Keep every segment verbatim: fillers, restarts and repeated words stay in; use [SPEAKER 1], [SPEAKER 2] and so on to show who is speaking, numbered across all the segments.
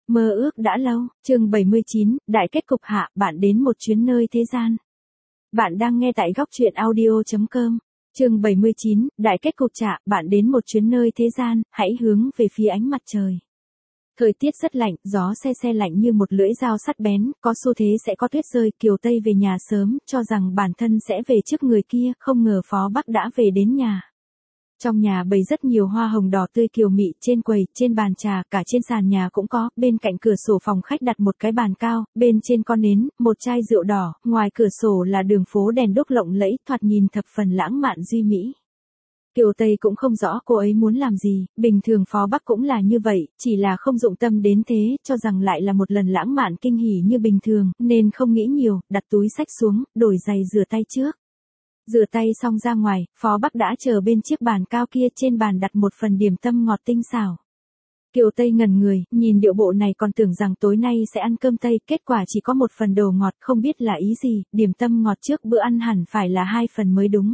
[SPEAKER 1] Mơ ước đã lâu, chương bảy mươi chín, đại kết cục hạ, bạn đến một chuyến nơi thế gian. Bạn đang nghe tại góc truyện audio chấm com. Chương bảy mươi chín, đại kết cục chạ, bạn đến một chuyến nơi thế gian, hãy hướng về phía ánh mặt trời. Thời tiết rất lạnh, gió se se lạnh như một lưỡi dao sắt bén, có xu thế sẽ có tuyết rơi. Kiều Tây về nhà sớm, cho rằng bản thân sẽ về trước người kia, không ngờ Phó Bắc đã về đến nhà. Trong nhà bày rất nhiều hoa hồng đỏ tươi kiều mị, trên quầy, trên bàn trà, cả trên sàn nhà cũng có, bên cạnh cửa sổ phòng khách đặt một cái bàn cao, bên trên con nến, một chai rượu đỏ, ngoài cửa sổ là đường phố đèn đuốc lộng lẫy, thoạt nhìn thập phần lãng mạn duy mỹ. Kiều Tây cũng không rõ cô ấy muốn làm gì, bình thường Phó Bắc cũng là như vậy, chỉ là không dụng tâm đến thế, cho rằng lại là một lần lãng mạn kinh hỉ như bình thường, nên không nghĩ nhiều, đặt túi xách xuống, đổi giày rửa tay trước. Rửa tay xong ra ngoài, Phó Bắc đã chờ bên chiếc bàn cao kia, trên bàn đặt một phần điểm tâm ngọt tinh xảo. Kiều Tây ngẩn người, nhìn điệu bộ này còn tưởng rằng tối nay sẽ ăn cơm Tây, kết quả chỉ có một phần đồ ngọt, không biết là ý gì, điểm tâm ngọt trước bữa ăn hẳn phải là hai phần mới đúng.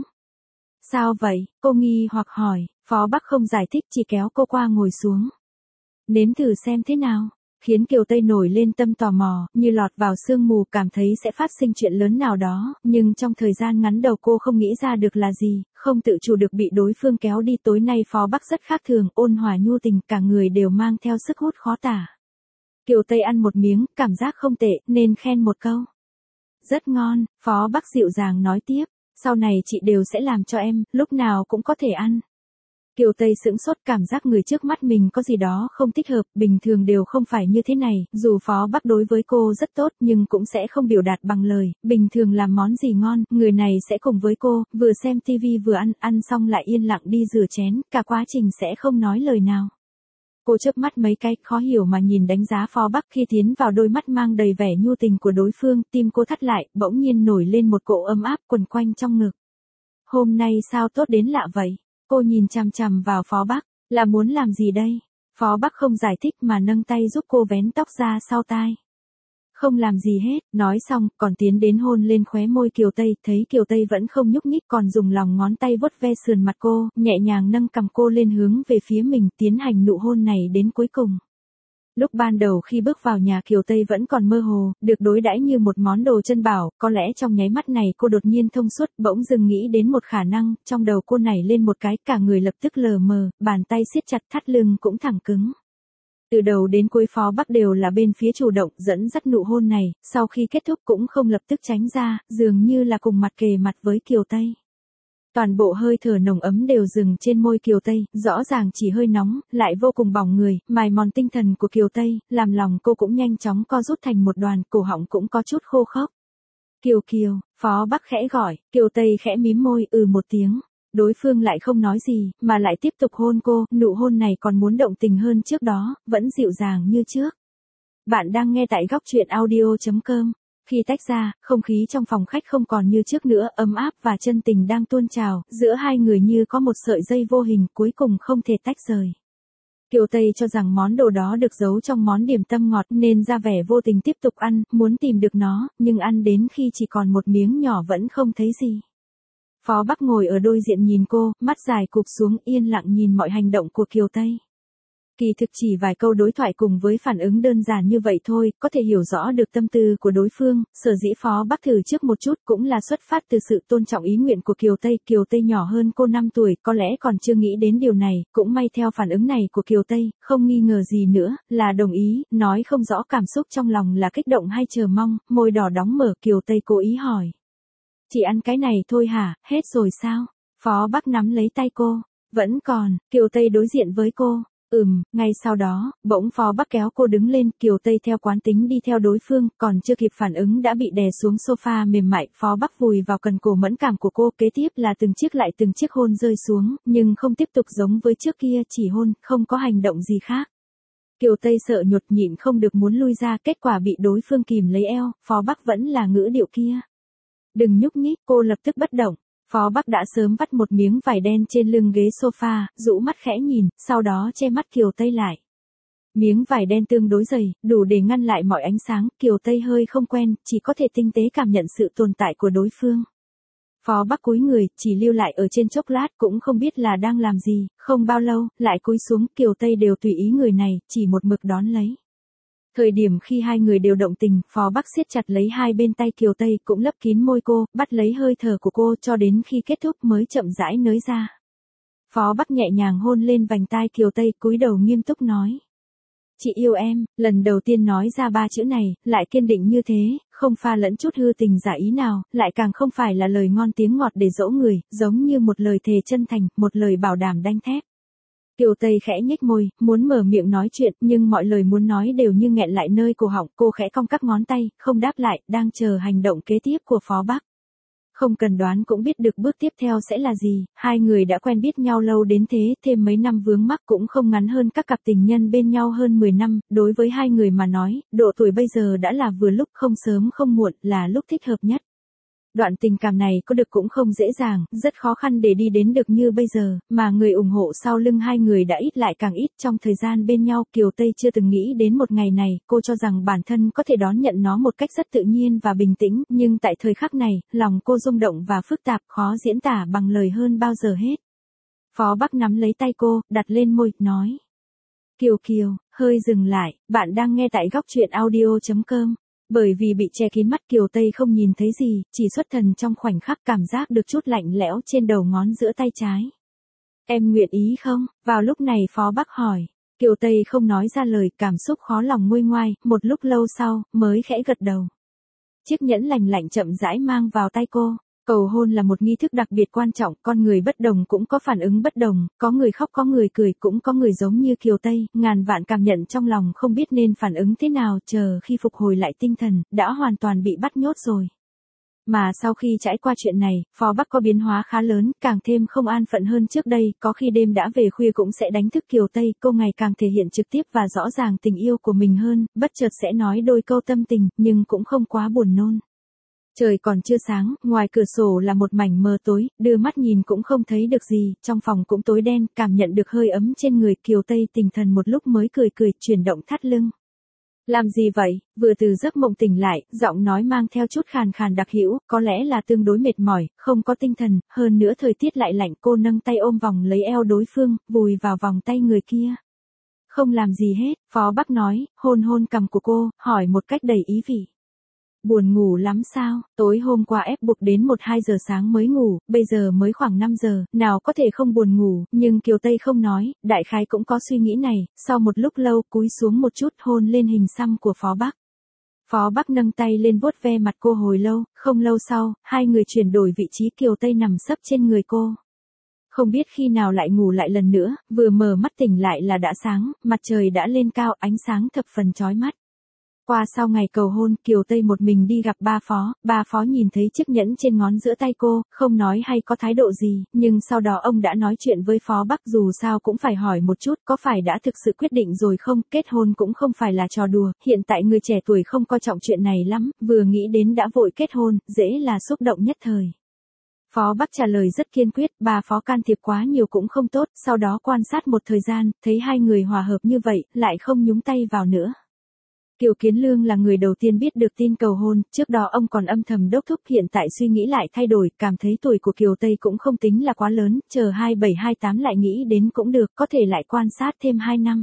[SPEAKER 1] Sao vậy? Cô nghi hoặc hỏi, Phó Bắc không giải thích, chỉ kéo cô qua ngồi xuống. Nếm thử xem thế nào. Khiến Kiều Tây nổi lên tâm tò mò, như lọt vào sương mù, cảm thấy sẽ phát sinh chuyện lớn nào đó, nhưng trong thời gian ngắn đầu cô không nghĩ ra được là gì, không tự chủ được bị đối phương kéo đi. Tối nay Phó Bắc rất khác thường, ôn hòa nhu tình, cả người đều mang theo sức hút khó tả. Kiều Tây ăn một miếng, cảm giác không tệ, nên khen một câu. Rất ngon, Phó Bắc dịu dàng nói tiếp, sau này chị đều sẽ làm cho em, lúc nào cũng có thể ăn. Kiều Tây sững sốt, cảm giác người trước mắt mình có gì đó không thích hợp, bình thường đều không phải như thế này, dù Phó Bắc đối với cô rất tốt nhưng cũng sẽ không biểu đạt bằng lời, bình thường làm món gì ngon, người này sẽ cùng với cô, vừa xem tivi vừa ăn, ăn xong lại yên lặng đi rửa chén, cả quá trình sẽ không nói lời nào. Cô chớp mắt mấy cái, khó hiểu mà nhìn đánh giá Phó Bắc, khi tiến vào đôi mắt mang đầy vẻ nhu tình của đối phương, tim cô thắt lại, bỗng nhiên nổi lên một cỗ ấm áp quần quanh trong ngực. Hôm nay sao tốt đến lạ vậy? Cô nhìn chằm chằm vào Phó Bắc, là muốn làm gì đây? Phó Bắc không giải thích mà nâng tay giúp cô vén tóc ra sau tai. Không làm gì hết, nói xong, còn tiến đến hôn lên khóe môi Kiều Tây, thấy Kiều Tây vẫn không nhúc nhích, còn dùng lòng ngón tay vuốt ve sườn mặt cô, nhẹ nhàng nâng cằm cô lên hướng về phía mình, tiến hành nụ hôn này đến cuối cùng. Lúc ban đầu khi bước vào nhà, Kiều Tây vẫn còn mơ hồ, được đối đãi như một món đồ chân bảo, có lẽ trong nháy mắt này cô đột nhiên thông suốt, bỗng dưng nghĩ đến một khả năng, trong đầu cô nảy lên một cái, cả người lập tức lờ mờ, bàn tay siết chặt, thắt lưng cũng thẳng cứng. Từ đầu đến cuối Phó Bắc đều là bên phía chủ động, dẫn dắt nụ hôn này, sau khi kết thúc cũng không lập tức tránh ra, dường như là cùng mặt kề mặt với Kiều Tây. Toàn bộ hơi thở nồng ấm đều dừng trên môi Kiều Tây, rõ ràng chỉ hơi nóng, lại vô cùng bỏng người, mài mòn tinh thần của Kiều Tây, làm lòng cô cũng nhanh chóng co rút thành một đoàn, cổ họng cũng có chút khô khốc. Kiều Kiều, Phó Bắc khẽ gọi, Kiều Tây khẽ mím môi, ừ một tiếng. Đối phương lại không nói gì, mà lại tiếp tục hôn cô, nụ hôn này còn muốn động tình hơn trước đó, vẫn dịu dàng như trước. Bạn đang nghe tại góc truyện audio chấm com. Khi tách ra, không khí trong phòng khách không còn như trước nữa, ấm áp và chân tình đang tuôn trào, giữa hai người như có một sợi dây vô hình, cuối cùng không thể tách rời. Kiều Tây cho rằng món đồ đó được giấu trong món điểm tâm ngọt nên ra vẻ vô tình tiếp tục ăn, muốn tìm được nó, nhưng ăn đến khi chỉ còn một miếng nhỏ vẫn không thấy gì. Phó Bắc ngồi ở đối diện nhìn cô, mắt dài cụp xuống, yên lặng nhìn mọi hành động của Kiều Tây. Kỳ thực chỉ vài câu đối thoại cùng với phản ứng đơn giản như vậy thôi, có thể hiểu rõ được tâm tư của đối phương, sở dĩ Phó Bắc thử trước một chút cũng là xuất phát từ sự tôn trọng ý nguyện của Kiều Tây. Kiều Tây nhỏ hơn cô năm tuổi, có lẽ còn chưa nghĩ đến điều này, cũng may theo phản ứng này của Kiều Tây, không nghi ngờ gì nữa, là đồng ý, nói không rõ cảm xúc trong lòng là kích động hay chờ mong, môi đỏ đóng mở. Kiều Tây cố ý hỏi. Chỉ ăn cái này thôi hả, hết rồi sao? Phó Bắc nắm lấy tay cô, vẫn còn. Kiều Tây đối diện với cô. Ừm, ngay sau đó, bỗng Phó Bắc kéo cô đứng lên, Kiều Tây theo quán tính đi theo đối phương, còn chưa kịp phản ứng đã bị đè xuống sofa mềm mại, Phó Bắc vùi vào cần cổ mẫn cảm của cô, kế tiếp là từng chiếc lại từng chiếc hôn rơi xuống, nhưng không tiếp tục giống với trước kia, chỉ hôn, không có hành động gì khác. Kiều Tây sợ nhột nhịn không được muốn lui ra, kết quả bị đối phương kìm lấy eo, Phó Bắc vẫn là ngữ điệu kia. Đừng nhúc nhích, cô lập tức bất động. Phó Bắc đã sớm vắt một miếng vải đen trên lưng ghế sofa, rũ mắt khẽ nhìn, sau đó che mắt Kiều Tây lại. Miếng vải đen tương đối dày, đủ để ngăn lại mọi ánh sáng, Kiều Tây hơi không quen, chỉ có thể tinh tế cảm nhận sự tồn tại của đối phương. Phó Bắc cúi người, chỉ lưu lại ở trên chốc lát, cũng không biết là đang làm gì, không bao lâu, lại cúi xuống, Kiều Tây đều tùy ý người này, chỉ một mực đón lấy. Thời điểm khi hai người đều động tình, Phó Bắc siết chặt lấy hai bên tay Kiều Tây cũng lấp kín môi cô, bắt lấy hơi thở của cô cho đến khi kết thúc mới chậm rãi nới ra. Phó Bắc nhẹ nhàng hôn lên vành tai Kiều Tây, cúi đầu nghiêm túc nói. Chị yêu em, lần đầu tiên nói ra ba chữ này, lại kiên định như thế, không pha lẫn chút hư tình giả ý nào, lại càng không phải là lời ngon tiếng ngọt để dỗ người, giống như một lời thề chân thành, một lời bảo đảm đanh thép. Kiều Tây khẽ nhếch môi, muốn mở miệng nói chuyện, nhưng mọi lời muốn nói đều như nghẹn lại nơi cổ họng, cô khẽ cong các ngón tay, không đáp lại, đang chờ hành động kế tiếp của Phó Bắc. Không cần đoán cũng biết được bước tiếp theo sẽ là gì, hai người đã quen biết nhau lâu đến thế, thêm mấy năm vướng mắc cũng không ngắn hơn các cặp tình nhân bên nhau hơn mười năm, đối với hai người mà nói, độ tuổi bây giờ đã là vừa lúc, không sớm không muộn, là lúc thích hợp nhất. Đoạn tình cảm này có được cũng không dễ dàng, rất khó khăn để đi đến được như bây giờ, mà người ủng hộ sau lưng hai người đã ít lại càng ít. Trong thời gian bên nhau, Kiều Tây chưa từng nghĩ đến một ngày này, cô cho rằng bản thân có thể đón nhận nó một cách rất tự nhiên và bình tĩnh, nhưng tại thời khắc này, lòng cô rung động và phức tạp, khó diễn tả bằng lời hơn bao giờ hết. Phó Bắc nắm lấy tay cô, đặt lên môi, nói. Kiều Kiều, hơi dừng lại, bạn đang nghe tại góc truyện audio chấm com. Bởi vì bị che kín mắt, Kiều Tây không nhìn thấy gì, chỉ xuất thần trong khoảnh khắc, cảm giác được chút lạnh lẽo trên đầu ngón giữa tay trái. Em nguyện ý không? Vào lúc này Phó Bắc hỏi. Kiều Tây không nói ra lời, cảm xúc khó lòng nguôi ngoai, một lúc lâu sau, mới khẽ gật đầu. Chiếc nhẫn lành lạnh chậm rãi mang vào tay cô. Cầu hôn là một nghi thức đặc biệt quan trọng, con người bất đồng cũng có phản ứng bất đồng, có người khóc có người cười, cũng có người giống như Kiều Tây, ngàn vạn cảm nhận trong lòng không biết nên phản ứng thế nào, chờ khi phục hồi lại tinh thần, đã hoàn toàn bị bắt nhốt rồi. Mà sau khi trải qua chuyện này, Phó Bắc có biến hóa khá lớn, càng thêm không an phận hơn trước đây, có khi đêm đã về khuya cũng sẽ đánh thức Kiều Tây, cô ngày càng thể hiện trực tiếp và rõ ràng tình yêu của mình hơn, bất chợt sẽ nói đôi câu tâm tình, nhưng cũng không quá buồn nôn. Trời còn chưa sáng, ngoài cửa sổ là một mảnh mờ tối, đưa mắt nhìn cũng không thấy được gì, trong phòng cũng tối đen, cảm nhận được hơi ấm trên người, Kiều Tây tỉnh thần một lúc mới cười cười, chuyển động thắt lưng. Làm gì vậy? Vừa từ giấc mộng tỉnh lại, giọng nói mang theo chút khàn khàn đặc hữu, có lẽ là tương đối mệt mỏi, không có tinh thần, hơn nữa thời tiết lại lạnh, cô nâng tay ôm vòng lấy eo đối phương, vùi vào vòng tay người kia. Không làm gì hết, Phó Bắc nói, hôn hôn cằm của cô, hỏi một cách đầy ý vị. Buồn ngủ lắm sao? Tối hôm qua ép buộc đến một hai giờ sáng mới ngủ, bây giờ mới khoảng năm giờ, nào có thể không buồn ngủ, nhưng Kiều Tây không nói, đại khái cũng có suy nghĩ này, sau một lúc lâu cúi xuống một chút hôn lên hình xăm của Phó Bắc. Phó Bắc nâng tay lên vuốt ve mặt cô hồi lâu, không lâu sau, hai người chuyển đổi vị trí, Kiều Tây nằm sấp trên người cô. Không biết khi nào lại ngủ lại lần nữa, vừa mở mắt tỉnh lại là đã sáng, mặt trời đã lên cao, ánh sáng thập phần chói mắt. Qua sau ngày cầu hôn, Kiều Tây một mình đi gặp ba Phó, ba Phó nhìn thấy chiếc nhẫn trên ngón giữa tay cô, không nói hay có thái độ gì, nhưng sau đó ông đã nói chuyện với Phó Bắc, dù sao cũng phải hỏi một chút, có phải đã thực sự quyết định rồi không, kết hôn cũng không phải là trò đùa, hiện tại người trẻ tuổi không coi trọng chuyện này lắm, vừa nghĩ đến đã vội kết hôn, dễ là xúc động nhất thời. Phó Bắc trả lời rất kiên quyết, bà Phó can thiệp quá nhiều cũng không tốt, sau đó quan sát một thời gian, thấy hai người hòa hợp như vậy, lại không nhúng tay vào nữa. Kiều Kiến Lương là người đầu tiên biết được tin cầu hôn, trước đó ông còn âm thầm đốc thúc, hiện tại suy nghĩ lại thay đổi, cảm thấy tuổi của Kiều Tây cũng không tính là quá lớn, chờ hai bảy hai tám lại nghĩ đến cũng được, có thể lại quan sát thêm hai năm.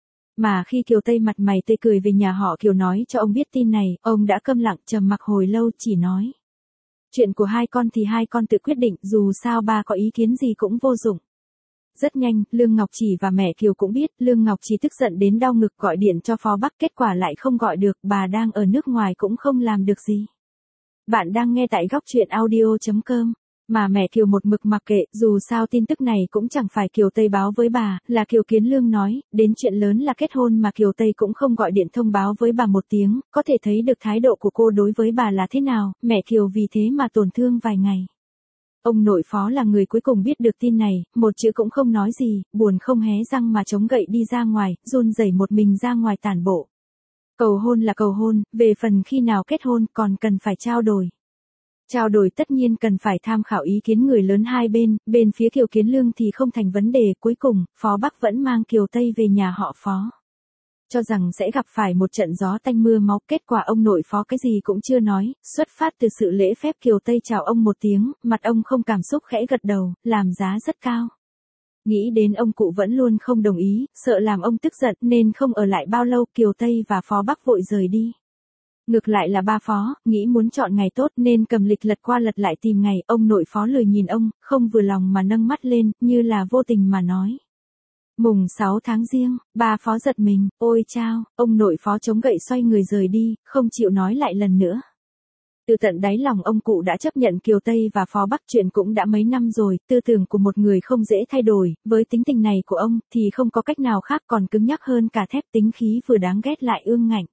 [SPEAKER 1] Mà khi Kiều Tây mặt mày tươi cười về nhà họ Kiều nói cho ông biết tin này, ông đã câm lặng trầm mặc hồi lâu, chỉ nói. Chuyện của hai con thì hai con tự quyết định, dù sao ba có ý kiến gì cũng vô dụng. Rất nhanh, Lương Ngọc Chỉ và mẹ Kiều cũng biết, Lương Ngọc Chỉ tức giận đến đau ngực gọi điện cho Phó Bắc, kết quả lại không gọi được, bà đang ở nước ngoài cũng không làm được gì. Bạn đang nghe tại góc truyện audio chấm com. Mà mẹ Kiều một mực mặc kệ, dù sao tin tức này cũng chẳng phải Kiều Tây báo với bà, là Kiều Kiến Lương nói, đến chuyện lớn là kết hôn mà Kiều Tây cũng không gọi điện thông báo với bà một tiếng, có thể thấy được thái độ của cô đối với bà là thế nào, mẹ Kiều vì thế mà tổn thương vài ngày. Ông nội Phó là người cuối cùng biết được tin này, một chữ cũng không nói gì, buồn không hé răng mà chống gậy đi ra ngoài, run rẩy một mình ra ngoài tản bộ. Cầu hôn là cầu hôn, về phần khi nào kết hôn còn cần phải trao đổi. Trao đổi tất nhiên cần phải tham khảo ý kiến người lớn hai bên, bên phía Kiều Kiến Lương thì không thành vấn đề, cuối cùng, Phó Bắc vẫn mang Kiều Tây về nhà họ Phó. Cho rằng sẽ gặp phải một trận gió tanh mưa máu, kết quả ông nội Phó cái gì cũng chưa nói, xuất phát từ sự lễ phép Kiều Tây chào ông một tiếng, mặt ông không cảm xúc khẽ gật đầu, làm giá rất cao. Nghĩ đến ông cụ vẫn luôn không đồng ý, sợ làm ông tức giận nên không ở lại bao lâu, Kiều Tây và Phó Bắc vội rời đi. Ngược lại là ba Phó, nghĩ muốn chọn ngày tốt nên cầm lịch lật qua lật lại tìm ngày, ông nội Phó lười nhìn ông, không vừa lòng mà nâng mắt lên, như là vô tình mà nói. Mùng sáu tháng Giêng, ba Phó giật mình, ôi chao, ông nội Phó chống gậy xoay người rời đi, không chịu nói lại lần nữa. Từ tận đáy lòng ông cụ đã chấp nhận Kiều Tây và Phó Bắc, chuyện cũng đã mấy năm rồi, tư tưởng của một người không dễ thay đổi, với tính tình này của ông thì không có cách nào khác, còn cứng nhắc hơn cả thép, tính khí vừa đáng ghét lại ương ngạnh.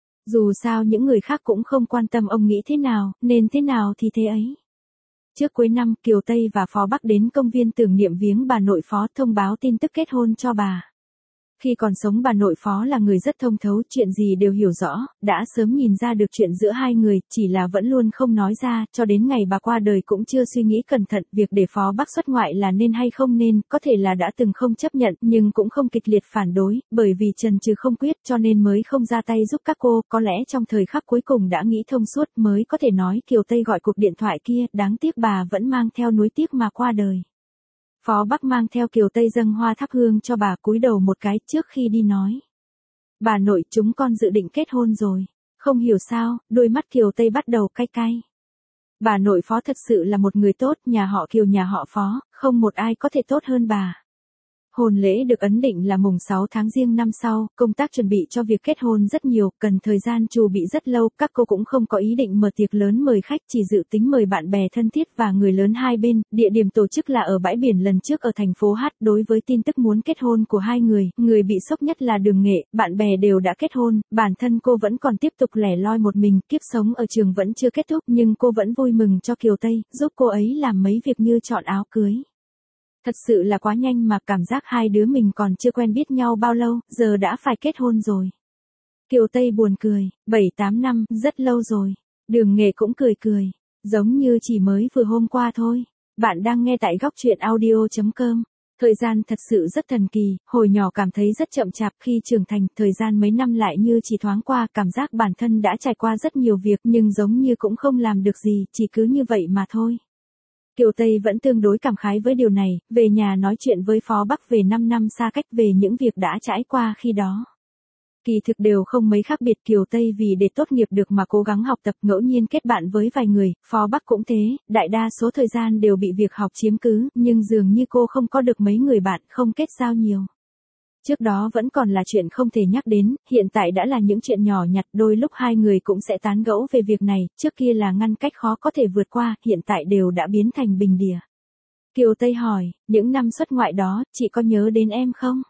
[SPEAKER 1] Dù sao những người khác cũng không quan tâm ông nghĩ thế nào, nên thế nào thì thế ấy. Trước cuối năm, Kiều Tây và Phó Bắc đến công viên tưởng niệm viếng bà nội Phó, thông báo tin tức kết hôn cho bà. Khi còn sống bà nội Phó là người rất thông thấu, chuyện gì đều hiểu rõ, đã sớm nhìn ra được chuyện giữa hai người, chỉ là vẫn luôn không nói ra, cho đến ngày bà qua đời cũng chưa suy nghĩ cẩn thận, việc để Phó Bắc xuất ngoại là nên hay không nên, có thể là đã từng không chấp nhận, nhưng cũng không kịch liệt phản đối, bởi vì chần chừ không quyết cho nên mới không ra tay giúp các cô, có lẽ trong thời khắc cuối cùng đã nghĩ thông suốt mới có thể nói Kiều Tây gọi cuộc điện thoại kia, đáng tiếc bà vẫn mang theo nuối tiếc mà qua đời. Phó Bắc mang theo Kiều Tây dâng hoa thắp hương cho bà, cúi đầu một cái trước khi đi nói. Bà nội, chúng con dự định kết hôn rồi. Không hiểu sao, đôi mắt Kiều Tây bắt đầu cay cay. Bà nội Phó thật sự là một người tốt, nhà họ Kiều nhà họ Phó, không một ai có thể tốt hơn bà. Hôn lễ được ấn định là mùng sáu tháng Giêng năm sau, công tác chuẩn bị cho việc kết hôn rất nhiều, cần thời gian chuẩn bị rất lâu, các cô cũng không có ý định mở tiệc lớn mời khách, chỉ dự tính mời bạn bè thân thiết và người lớn hai bên, địa điểm tổ chức là ở bãi biển lần trước ở thành phố Hát. Đối với tin tức muốn kết hôn của hai người, người bị sốc nhất là Đường Nghệ, bạn bè đều đã kết hôn, bản thân cô vẫn còn tiếp tục lẻ loi một mình, kiếp sống ở trường vẫn chưa kết thúc, nhưng cô vẫn vui mừng cho Kiều Tây, giúp cô ấy làm mấy việc như chọn áo cưới. Thật sự là quá nhanh mà, cảm giác hai đứa mình còn chưa quen biết nhau bao lâu, giờ đã phải kết hôn rồi. Kiều Tây buồn cười, bảy tám năm, rất lâu rồi. Đường Nghệ cũng cười cười, giống như chỉ mới vừa hôm qua thôi. Bạn đang nghe tại góc truyện audio chấm com. Thời gian thật sự rất thần kỳ, hồi nhỏ cảm thấy rất chậm chạp, khi trưởng thành, thời gian mấy năm lại như chỉ thoáng qua, cảm giác bản thân đã trải qua rất nhiều việc nhưng giống như cũng không làm được gì, chỉ cứ như vậy mà thôi. Kiều Tây vẫn tương đối cảm khái với điều này, về nhà nói chuyện với Phó Bắc về năm năm xa cách, về những việc đã trải qua khi đó. Kỳ thực đều không mấy khác biệt, Kiều Tây vì để tốt nghiệp được mà cố gắng học tập, ngẫu nhiên kết bạn với vài người, Phó Bắc cũng thế, đại đa số thời gian đều bị việc học chiếm cứ, nhưng dường như cô không có được mấy người bạn, không kết giao nhiều. Trước đó vẫn còn là chuyện không thể nhắc đến, hiện tại đã là những chuyện nhỏ nhặt, đôi lúc hai người cũng sẽ tán gẫu về việc này, trước kia là ngăn cách khó có thể vượt qua, hiện tại đều đã biến thành bình địa. Kiều Tây hỏi, những năm xuất ngoại đó, chị có nhớ đến em không?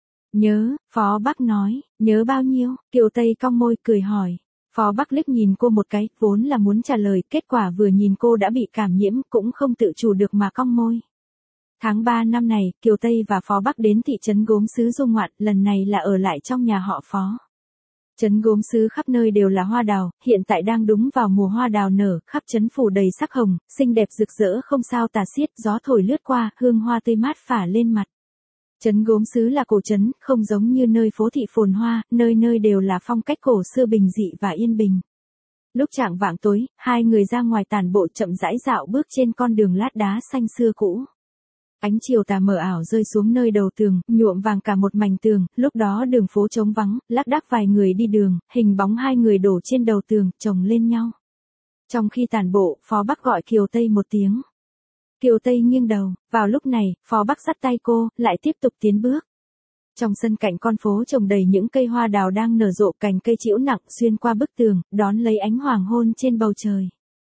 [SPEAKER 1] Nhớ, Phó Bắc nói, nhớ bao nhiêu? Kiều Tây cong môi cười hỏi. Phó Bắc liếc nhìn cô một cái, vốn là muốn trả lời, kết quả vừa nhìn cô đã bị cảm nhiễm, cũng không tự chủ được mà cong môi. Tháng ba năm này, Kiều Tây và Phó Bắc đến thị trấn Gốm Sứ du ngoạn, lần này là ở lại trong nhà họ Phó. Trấn Gốm Sứ khắp nơi đều là hoa đào, hiện tại đang đúng vào mùa hoa đào nở, khắp trấn phủ đầy sắc hồng, xinh đẹp rực rỡ không sao tả xiết, gió thổi lướt qua, hương hoa tươi mát phả lên mặt. Trấn Gốm Sứ là cổ trấn, không giống như nơi phố thị phồn hoa, nơi nơi đều là phong cách cổ xưa bình dị và yên bình. Lúc chạng vạng tối, hai người ra ngoài tản bộ, chậm rãi dạo bước trên con đường lát đá xanh xưa cũ. Ánh chiều tà mờ ảo rơi xuống nơi đầu tường, nhuộm vàng cả một mảnh tường, lúc đó đường phố trống vắng, lác đác vài người đi đường, hình bóng hai người đổ trên đầu tường, chồng lên nhau. Trong khi tản bộ, Phó Bắc gọi Kiều Tây một tiếng. Kiều Tây nghiêng đầu, vào lúc này, Phó Bắc dắt tay cô, lại tiếp tục tiến bước. Trong sân cạnh con phố trồng đầy những cây hoa đào đang nở rộ, cành cây trĩu nặng xuyên qua bức tường, đón lấy ánh hoàng hôn trên bầu trời.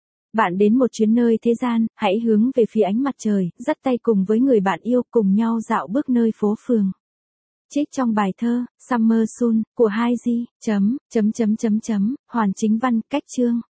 [SPEAKER 1] Bạn đến một chuyến nơi thế gian, hãy hướng về phía ánh mặt trời, dắt tay cùng với người bạn yêu, cùng nhau dạo bước nơi phố phường. Trích trong bài thơ Summer Sun của hai G chấm chấm chấm chấm chấm Hoàn Chính Văn, cách chương.